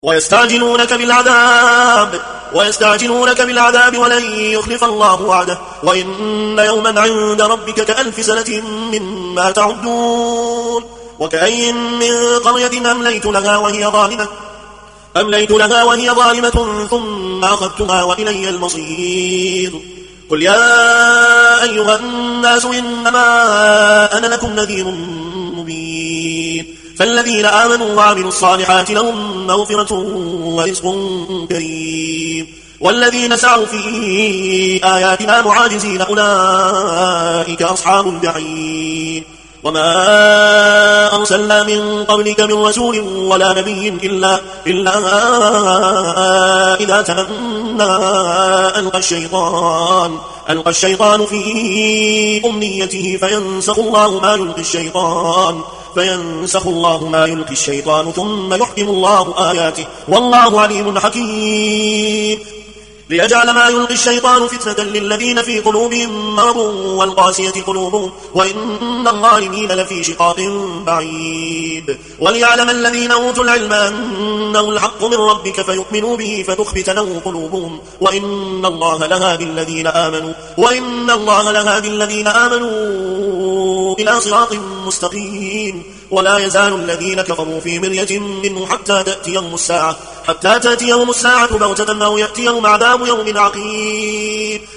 ويستعجلونك بالعذاب ولن يخلف الله وعده وإن يوما عند ربك كألف سنة مما تعدون. وكأين من قرية أمليت لها وهي ظالمة ثم أخذتها وإلي المصير. قل يا أيها الناس إنما أنا لكم نذير مبين. فالذين آمنوا وعملوا الصالحات لهم مغفرة ورزق كريم والذين سعوا في آياتنا معاجزين أولئك أصحاب الجحيم. وما أرسلنا من قبلك من رسول ولا نبي إلا إذا تمنى ألقى الشيطان في أمنيته فينسخ الله ما يلقي الشيطان ثم يحكم الله آياته والله عليم حكيم. ليجعل ما يلقي الشيطان فتنة للذين في قلوبهم مرض والقاسية قلوبهم وإن الظالمين لفي شقاق بعيد. وليعلم الذين أوتوا العلم أنه الحق من ربك فيؤمنوا به فتخبت له قلوبهم وإن الله لهادي الذين آمنوا إلى صراط مستقيم. ولا يزال الذين كفروا في مرية منه حتى تأتيهم الساعة بغتة أو يأتيهم عذاب يوم عقيم.